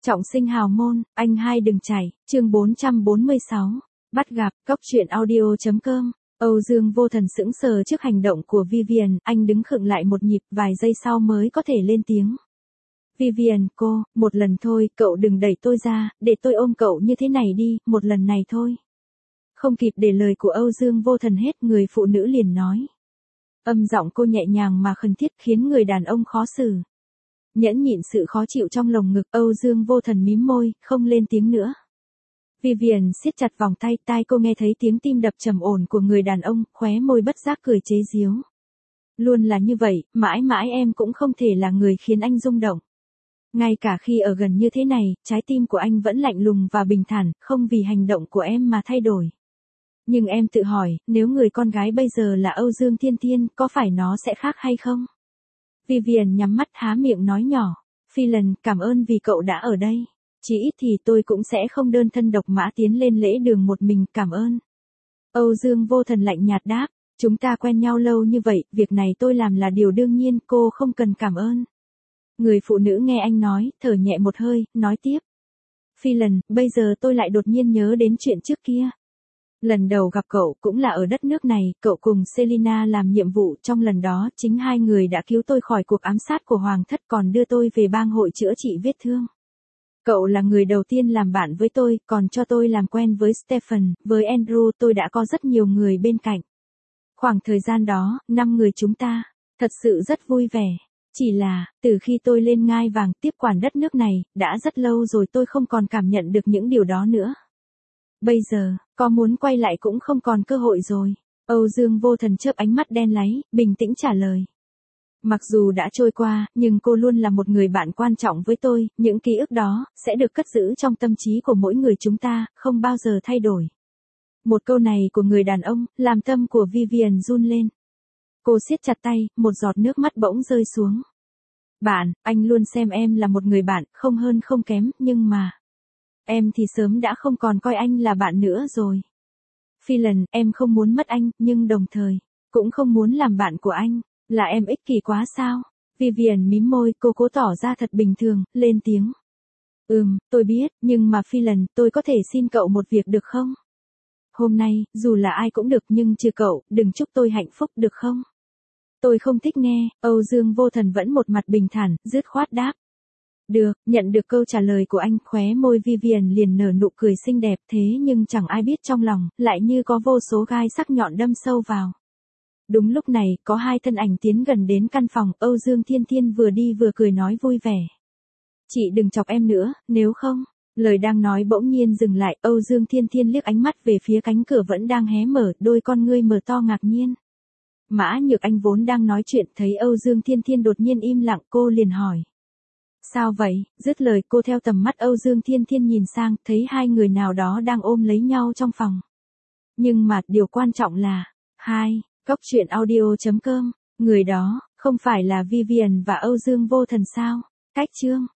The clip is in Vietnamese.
Trọng sinh hào môn, anh hai đừng chảy, chương 446. Bắt gặp, cóc truyện audio.com. Âu Dương Vô Thần sững sờ trước hành động của Vivian, anh đứng khựng lại một nhịp, vài giây sau mới có thể lên tiếng. Vivian, cô, một lần thôi, cậu đừng đẩy tôi ra, để tôi ôm cậu như thế này đi, một lần này thôi. Không kịp để lời của Âu Dương Vô Thần hết, người phụ nữ liền nói. Âm giọng cô nhẹ nhàng mà khẩn thiết khiến người đàn ông khó xử. Nhẫn nhịn sự khó chịu trong lồng ngực, Âu Dương Vô Thần mím môi, không lên tiếng nữa. Vivian siết chặt vòng tay, tai cô nghe thấy tiếng tim đập trầm ổn của người đàn ông, khóe môi bất giác cười chế giễu. Luôn là như vậy, mãi mãi em cũng không thể là người khiến anh rung động. Ngay cả khi ở gần như thế này, trái tim của anh vẫn lạnh lùng và bình thản, không vì hành động của em mà thay đổi. Nhưng em tự hỏi, nếu người con gái bây giờ là Âu Dương Thiên Thiên, có phải nó sẽ khác hay không? Vivian nhắm mắt há miệng nói nhỏ. Phelan, cảm ơn vì cậu đã ở đây. Chỉ ít thì tôi cũng sẽ không đơn thân độc mã tiến lên lễ đường một mình, cảm ơn. Âu Dương Vô Thần lạnh nhạt đáp. Chúng ta quen nhau lâu như vậy, việc này tôi làm là điều đương nhiên, cô không cần cảm ơn. Người phụ nữ nghe anh nói, thở nhẹ một hơi, nói tiếp. Phelan, bây giờ tôi lại đột nhiên nhớ đến chuyện trước kia. Lần đầu gặp cậu cũng là ở đất nước này, cậu cùng Selina làm nhiệm vụ, trong lần đó chính hai người đã cứu tôi khỏi cuộc ám sát của Hoàng thất, còn đưa tôi về bang hội chữa trị vết thương. Cậu là người đầu tiên làm bạn với tôi, còn cho tôi làm quen với Stephen, với Andrew tôi đã có rất nhiều người bên cạnh. Khoảng thời gian đó, 5 người chúng ta, thật sự rất vui vẻ. Chỉ là, từ khi tôi lên ngai vàng tiếp quản đất nước này, đã rất lâu rồi tôi không còn cảm nhận được những điều đó nữa. Bây giờ, có muốn quay lại cũng không còn cơ hội rồi. Âu Dương Vô Thần chớp ánh mắt đen láy, bình tĩnh trả lời. Mặc dù đã trôi qua, nhưng cô luôn là một người bạn quan trọng với tôi, những ký ức đó, sẽ được cất giữ trong tâm trí của mỗi người chúng ta, không bao giờ thay đổi. Một câu này của người đàn ông, làm tâm của Vivian run lên. Cô siết chặt tay, một giọt nước mắt bỗng rơi xuống. Bạn, anh luôn xem em là một người bạn, không hơn không kém, nhưng mà... Em thì sớm đã không còn coi anh là bạn nữa rồi. Phelan, em không muốn mất anh, nhưng đồng thời, cũng không muốn làm bạn của anh. Là em ích kỷ quá sao? Vivian mím môi, cô cố tỏ ra thật bình thường, lên tiếng. Tôi biết, nhưng mà Phelan, tôi có thể xin cậu một việc được không? Hôm nay, dù là ai cũng được nhưng trừ cậu, đừng chúc tôi hạnh phúc được không? Tôi không thích nghe, Âu Dương Vô Thần vẫn một mặt bình thản, dứt khoát đáp. Được, nhận được câu trả lời của anh, khóe môi Vivian liền nở nụ cười xinh đẹp, thế nhưng chẳng ai biết trong lòng, lại như có vô số gai sắc nhọn đâm sâu vào. Đúng lúc này, có hai thân ảnh tiến gần đến căn phòng, Âu Dương Thiên Thiên vừa đi vừa cười nói vui vẻ. Chị đừng chọc em nữa, nếu không. Lời đang nói bỗng nhiên dừng lại, Âu Dương Thiên Thiên liếc ánh mắt về phía cánh cửa vẫn đang hé mở, đôi con ngươi mở to ngạc nhiên. Mã Nhược Anh vốn đang nói chuyện, thấy Âu Dương Thiên Thiên đột nhiên im lặng, cô liền hỏi. Sao vậy? Dứt lời cô theo tầm mắt Âu Dương Thiên Thiên nhìn sang, thấy hai người nào đó đang ôm lấy nhau trong phòng. Nhưng mà, điều quan trọng là, cóc truyện audio.com, người đó, không phải là Vivian và Âu Dương Vô Thần sao? Cách chương.